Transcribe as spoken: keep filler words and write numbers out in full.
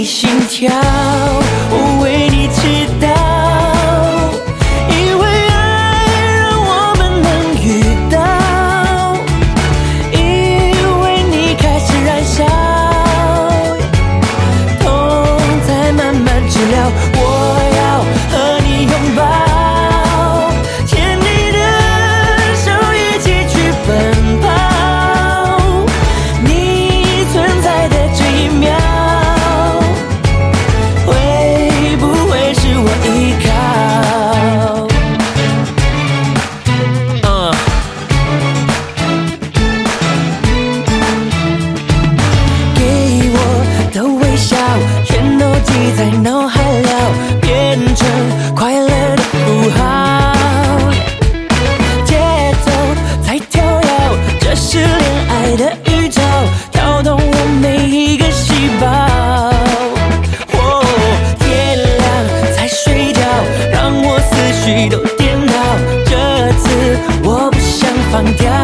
心跳，我为你祈祷，因为爱让我们能遇到，因为你开始燃烧，痛在慢慢治疗，我要和你拥抱，牵你的手一起去奔跑，你存在的这一秒，会不会是我依靠？嗯，给我的微笑，全都记在脑海了，变成快乐的符号，节奏在跳跃，这是恋爱的预兆，跳动我每一个细胞。哦，天亮才睡觉，让我思绪都颠倒，这次我不想放掉。